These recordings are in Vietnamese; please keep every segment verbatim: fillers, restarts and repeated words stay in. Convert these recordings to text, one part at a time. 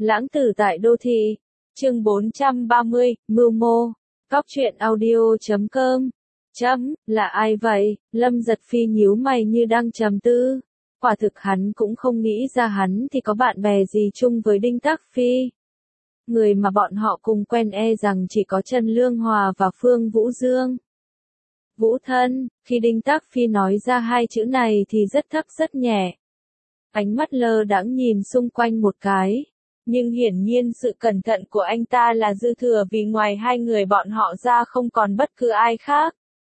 Lãng tử tại đô thị. Chương bốn trăm ba mươi, mưu mô. Góc truyện audio chấm com. Chấm, là ai vậy? Lâm Giật Phi nhíu mày như đang trầm tư. Quả thực hắn cũng không nghĩ ra hắn thì có bạn bè gì chung với Đinh Tác Phi. Người mà bọn họ cùng quen e rằng chỉ có Trần Lương Hòa và Phương Vũ Dương. Vũ thân, khi Đinh Tác Phi nói ra hai chữ này thì rất thấp rất nhẹ. Ánh mắt lơ đãng nhìn xung quanh một cái. Nhưng hiển nhiên sự cẩn thận của anh ta là dư thừa vì ngoài hai người bọn họ ra không còn bất cứ ai khác.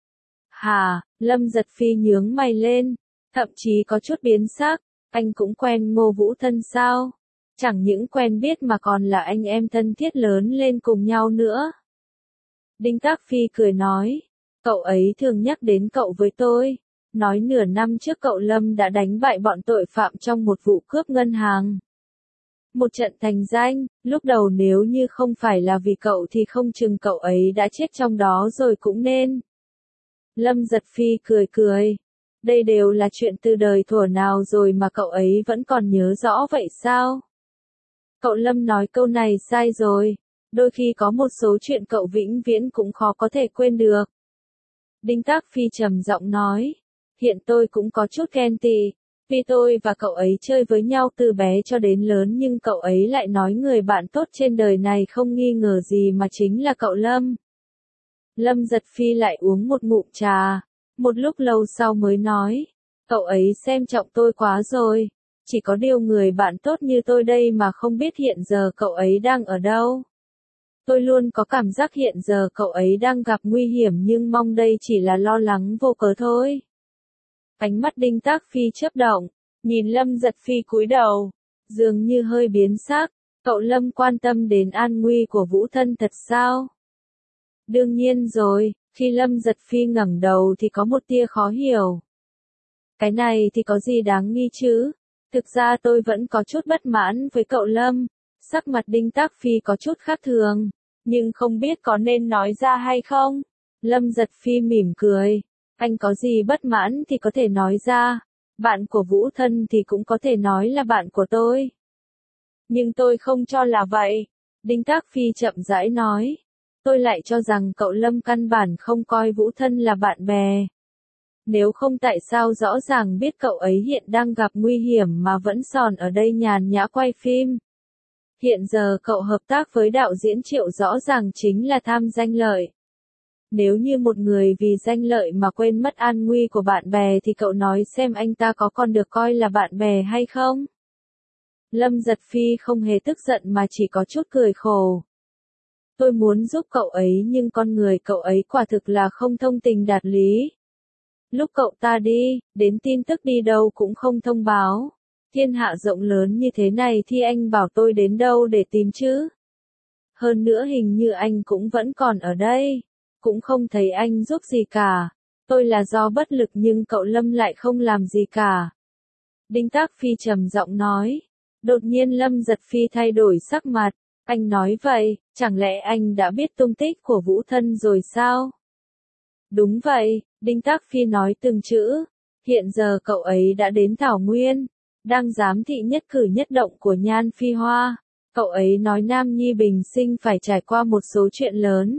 Hà, Lâm Giật Phi nhướng mày lên, thậm chí có chút biến sắc, anh cũng quen Ngô Vũ thân sao? Chẳng những quen biết mà còn là anh em thân thiết lớn lên cùng nhau nữa. Đinh Tác Phi cười nói, cậu ấy thường nhắc đến cậu với tôi, nói nửa năm trước cậu Lâm đã đánh bại bọn tội phạm trong một vụ cướp ngân hàng. Một trận thành danh, lúc đầu nếu như không phải là vì cậu thì không chừng cậu ấy đã chết trong đó rồi cũng nên. Lâm Giật Phi cười cười. Đây đều là chuyện từ đời thuở nào rồi mà cậu ấy vẫn còn nhớ rõ vậy sao? Cậu Lâm nói câu này sai rồi. Đôi khi có một số chuyện cậu vĩnh viễn cũng khó có thể quên được. Đinh Tác Phi trầm giọng nói. Hiện tôi cũng có chút ghen tị. Vì tôi và cậu ấy chơi với nhau từ bé cho đến lớn nhưng cậu ấy lại nói người bạn tốt trên đời này không nghi ngờ gì mà chính là cậu Lâm. Lâm Giật Phi lại uống một ngụm trà, một lúc lâu sau mới nói, cậu ấy xem trọng tôi quá rồi, chỉ có điều người bạn tốt như tôi đây mà không biết hiện giờ cậu ấy đang ở đâu. Tôi luôn có cảm giác hiện giờ cậu ấy đang gặp nguy hiểm nhưng mong đây chỉ là lo lắng vô cớ thôi. Ánh mắt Đinh Tác Phi chớp động, nhìn Lâm Giật Phi cúi đầu, dường như hơi biến sắc, cậu Lâm quan tâm đến an nguy của Vũ thân thật sao? Đương nhiên rồi, khi Lâm Giật Phi ngẩng đầu thì có một tia khó hiểu. Cái này thì có gì đáng nghi chứ? Thực ra tôi vẫn có chút bất mãn với cậu Lâm, sắc mặt Đinh Tác Phi có chút khác thường, nhưng không biết có nên nói ra hay không? Lâm Giật Phi mỉm cười. Anh có gì bất mãn thì có thể nói ra, bạn của Vũ thân thì cũng có thể nói là bạn của tôi. Nhưng tôi không cho là vậy, Đinh Tác Phi chậm rãi nói. Tôi lại cho rằng cậu Lâm căn bản không coi Vũ thân là bạn bè. Nếu không tại sao rõ ràng biết cậu ấy hiện đang gặp nguy hiểm mà vẫn sòn ở đây nhàn nhã quay phim. Hiện giờ cậu hợp tác với đạo diễn Triệu rõ ràng chính là tham danh lợi. Nếu như một người vì danh lợi mà quên mất an nguy của bạn bè thì cậu nói xem anh ta có còn được coi là bạn bè hay không? Lâm Giật Phi không hề tức giận mà chỉ có chút cười khổ. Tôi muốn giúp cậu ấy nhưng con người cậu ấy quả thực là không thông tình đạt lý. Lúc cậu ta đi, đến tin tức đi đâu cũng không thông báo. Thiên hạ rộng lớn như thế này thì anh bảo tôi đến đâu để tìm chứ? Hơn nữa hình như anh cũng vẫn còn ở đây. Cũng không thấy anh giúp gì cả. Tôi là do bất lực nhưng cậu Lâm lại không làm gì cả. Đinh Tác Phi trầm giọng nói. Đột nhiên Lâm Giật Phi thay đổi sắc mặt. Anh nói vậy, chẳng lẽ anh đã biết tung tích của Vũ thân rồi sao? Đúng vậy, Đinh Tác Phi nói từng chữ. Hiện giờ cậu ấy đã đến Thảo Nguyên, đang giám thị nhất cử nhất động của Nhan Phi Hoa. Cậu ấy nói Nam Nhi bình sinh phải trải qua một số chuyện lớn.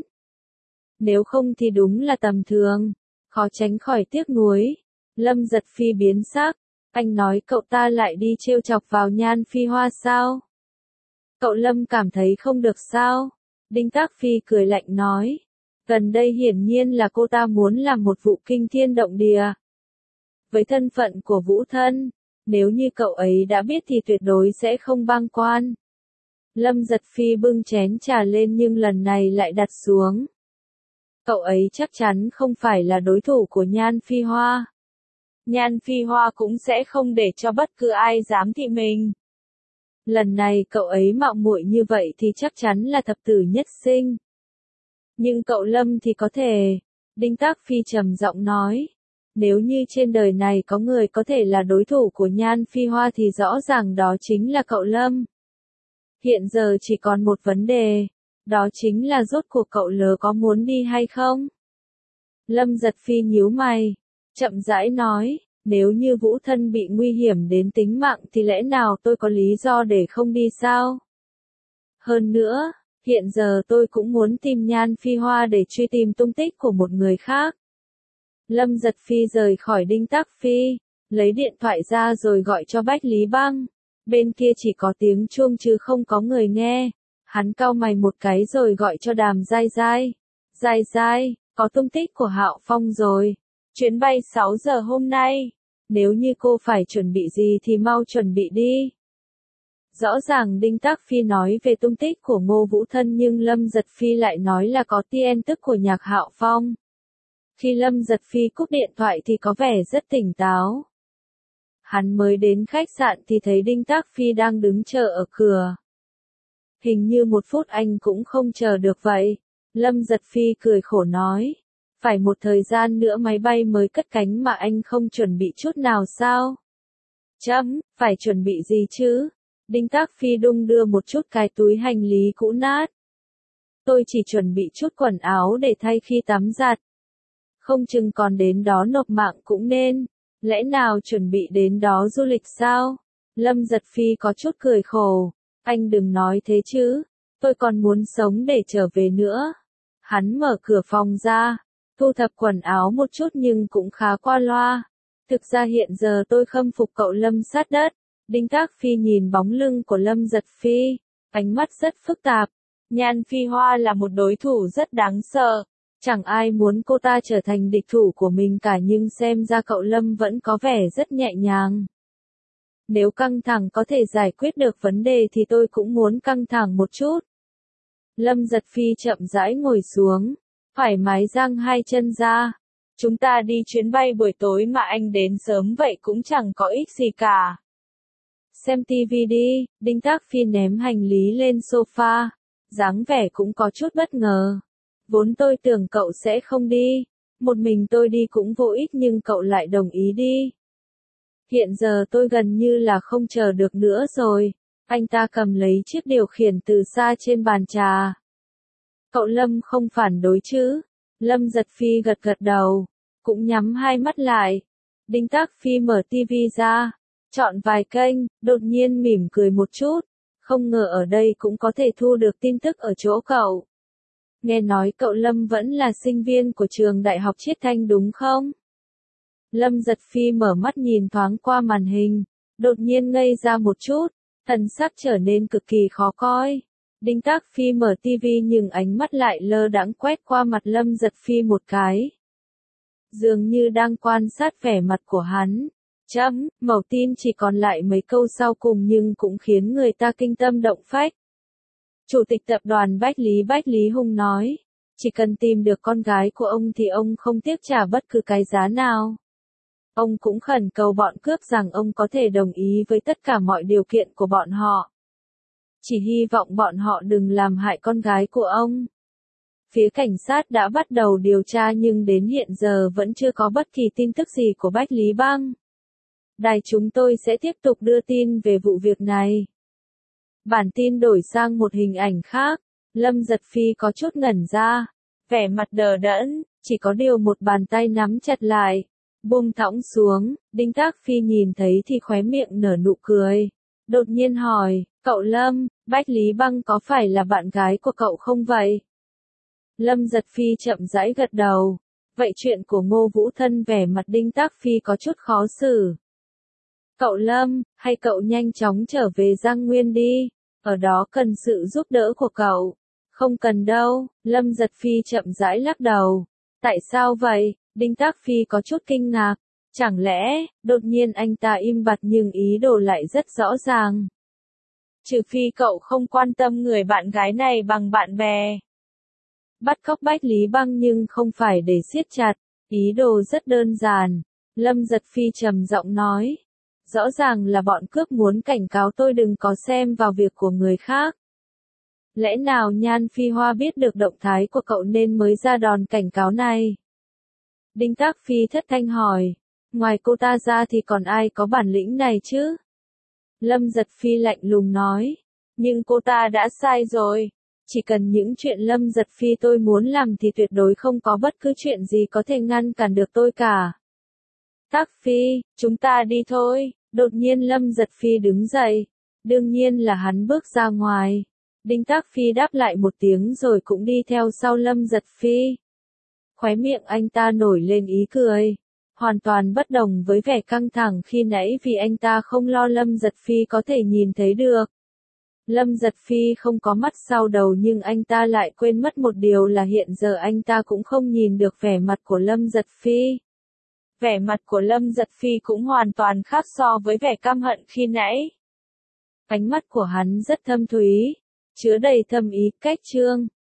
Nếu không thì đúng là tầm thường, khó tránh khỏi tiếc nuối. Lâm Giật Phi biến sắc, anh nói cậu ta lại đi trêu chọc vào Nhan Phi Hoa sao? Cậu Lâm cảm thấy không được sao? Đinh Tác Phi cười lạnh nói, gần đây hiển nhiên là cô ta muốn làm một vụ kinh thiên động địa. Với thân phận của Vũ thân, nếu như cậu ấy đã biết thì tuyệt đối sẽ không băng quan. Lâm Giật Phi bưng chén trà lên nhưng lần này lại đặt xuống. Cậu ấy chắc chắn không phải là đối thủ của Nhan Phi Hoa. Nhan Phi Hoa cũng sẽ không để cho bất cứ ai dám thị mình. Lần này cậu ấy mạo muội như vậy thì chắc chắn là thập tử nhất sinh. Nhưng cậu Lâm thì có thể. Đinh Tác Phi trầm giọng nói. Nếu như trên đời này có người có thể là đối thủ của Nhan Phi Hoa thì rõ ràng đó chính là cậu Lâm. Hiện giờ chỉ còn một vấn đề. Đó chính là rốt cuộc cậu lớ có muốn đi hay không? Lâm Giật Phi nhíu mày, chậm rãi nói, nếu như Vũ thân bị nguy hiểm đến tính mạng thì lẽ nào tôi có lý do để không đi sao? Hơn nữa, hiện giờ tôi cũng muốn tìm Nhan Phi Hoa để truy tìm tung tích của một người khác. Lâm Giật Phi rời khỏi Đinh Tắc Phi, lấy điện thoại ra rồi gọi cho Bách Lý Băng. Bên kia chỉ có tiếng chuông chứ không có người nghe. Hắn cau mày một cái rồi gọi cho Đàm Giai Giai. Giai Giai, có tung tích của Hạo Phong rồi. Chuyến bay sáu giờ hôm nay. Nếu như cô phải chuẩn bị gì thì mau chuẩn bị đi. Rõ ràng Đinh Tắc Phi nói về tung tích của Ngô Vũ Thân nhưng Lâm Giật Phi lại nói là có tin tức của Nhạc Hạo Phong. Khi Lâm Giật Phi cúp điện thoại thì có vẻ rất tỉnh táo. Hắn mới đến khách sạn thì thấy Đinh Tắc Phi đang đứng chờ ở cửa. Hình như một phút anh cũng không chờ được vậy. Lâm Giật Phi cười khổ nói. Phải một thời gian nữa máy bay mới cất cánh mà anh không chuẩn bị chút nào sao? Chấm, phải chuẩn bị gì chứ? Đinh Tắc Phi đung đưa một chút cái túi hành lý cũ nát. Tôi chỉ chuẩn bị chút quần áo để thay khi tắm giặt. Không chừng còn đến đó nộp mạng cũng nên. Lẽ nào chuẩn bị đến đó du lịch sao? Lâm Giật Phi có chút cười khổ. Anh đừng nói thế chứ. Tôi còn muốn sống để trở về nữa. Hắn mở cửa phòng ra. Thu thập quần áo một chút nhưng cũng khá qua loa. Thực ra hiện giờ tôi khâm phục cậu Lâm sát đất. Đinh Tắc Phi nhìn bóng lưng của Lâm Giật Phi. Ánh mắt rất phức tạp. Nhan Phi Hoa là một đối thủ rất đáng sợ. Chẳng ai muốn cô ta trở thành địch thủ của mình cả nhưng xem ra cậu Lâm vẫn có vẻ rất nhẹ nhàng. Nếu căng thẳng có thể giải quyết được vấn đề thì tôi cũng muốn căng thẳng một chút. Lâm Giật Phi chậm rãi ngồi xuống, thoải mái giang hai chân ra. Chúng ta đi chuyến bay buổi tối mà anh đến sớm vậy cũng chẳng có ích gì cả. Xem tivi đi, Đinh Tắc Phi ném hành lý lên sofa, dáng vẻ cũng có chút bất ngờ. Vốn tôi tưởng cậu sẽ không đi, một mình tôi đi cũng vô ích nhưng cậu lại đồng ý đi. Hiện giờ tôi gần như là không chờ được nữa rồi. Anh ta cầm lấy chiếc điều khiển từ xa trên bàn trà. Cậu Lâm không phản đối chứ? Lâm Giật Phi gật gật đầu, cũng nhắm hai mắt lại. Đinh Tắc Phi mở tivi ra, chọn vài kênh, đột nhiên mỉm cười một chút. Không ngờ ở đây cũng có thể thu được tin tức ở chỗ cậu. Nghe nói cậu Lâm vẫn là sinh viên của trường Đại học Chiết Thanh đúng không? Lâm Giật Phi mở mắt nhìn thoáng qua màn hình, đột nhiên ngây ra một chút, thần sắc trở nên cực kỳ khó coi. Đinh Tắc Phi mở tivi nhưng ánh mắt lại lơ đãng quét qua mặt Lâm Giật Phi một cái. Dường như đang quan sát vẻ mặt của hắn. Chấm, mẩu tin chỉ còn lại mấy câu sau cùng nhưng cũng khiến người ta kinh tâm động phách. Chủ tịch tập đoàn Bách Lý Bách Lý Hùng nói, chỉ cần tìm được con gái của ông thì ông không tiếc trả bất cứ cái giá nào. Ông cũng khẩn cầu bọn cướp rằng ông có thể đồng ý với tất cả mọi điều kiện của bọn họ. Chỉ hy vọng bọn họ đừng làm hại con gái của ông. Phía cảnh sát đã bắt đầu điều tra nhưng đến hiện giờ vẫn chưa có bất kỳ tin tức gì của Bách Lý Băng. Đài chúng tôi sẽ tiếp tục đưa tin về vụ việc này. Bản tin đổi sang một hình ảnh khác. Lâm Giật Phi có chút ngẩn ra, vẻ mặt đờ đẫn, chỉ có điều một bàn tay nắm chặt lại, buông thõng xuống. Đinh Tắc Phi nhìn thấy thì khóe miệng nở nụ cười, đột nhiên hỏi, cậu Lâm, Bách Lý Băng có phải là bạn gái của cậu không vậy? Lâm Giật Phi chậm rãi gật đầu. Vậy chuyện của Ngô Vũ Thân? Vẻ mặt Đinh Tắc Phi có chút khó xử. Cậu Lâm, hay cậu nhanh chóng trở về Giang Nguyên đi, ở đó cần sự giúp đỡ của cậu. Không cần đâu, Lâm Giật Phi chậm rãi lắc đầu. Tại sao vậy? Đinh Tắc Phi có chút kinh ngạc. Chẳng lẽ, đột nhiên anh ta im bặt nhưng ý đồ lại rất rõ ràng. Trừ phi cậu không quan tâm người bạn gái này bằng bạn bè. Bắt cóc Bách Lý Băng nhưng không phải để siết chặt, ý đồ rất đơn giản. Lâm Giật Phi trầm giọng nói. Rõ ràng là bọn cướp muốn cảnh cáo tôi đừng có xem vào việc của người khác. Lẽ nào Nhan Phi Hoa biết được động thái của cậu nên mới ra đòn cảnh cáo này? Đinh Tắc Phi thất thanh hỏi. Ngoài cô ta ra thì còn ai có bản lĩnh này chứ? Lâm Giật Phi lạnh lùng nói. Nhưng cô ta đã sai rồi. Chỉ cần những chuyện Lâm Giật Phi tôi muốn làm thì tuyệt đối không có bất cứ chuyện gì có thể ngăn cản được tôi cả. Tắc Phi, chúng ta đi thôi. Đột nhiên Lâm Giật Phi đứng dậy. Đương nhiên là hắn bước ra ngoài. Đinh Tác Phi đáp lại một tiếng rồi cũng đi theo sau Lâm Giật Phi. Khóe miệng anh ta nổi lên ý cười. Hoàn toàn bất đồng với vẻ căng thẳng khi nãy vì anh ta không lo Lâm Giật Phi có thể nhìn thấy được. Lâm Giật Phi không có mắt sau đầu nhưng anh ta lại quên mất một điều là hiện giờ anh ta cũng không nhìn được vẻ mặt của Lâm Giật Phi. Vẻ mặt của Lâm Giật Phi cũng hoàn toàn khác so với vẻ căm hận khi nãy. Ánh mắt của hắn rất thâm thúy, chứa đầy thâm ý, cách trương.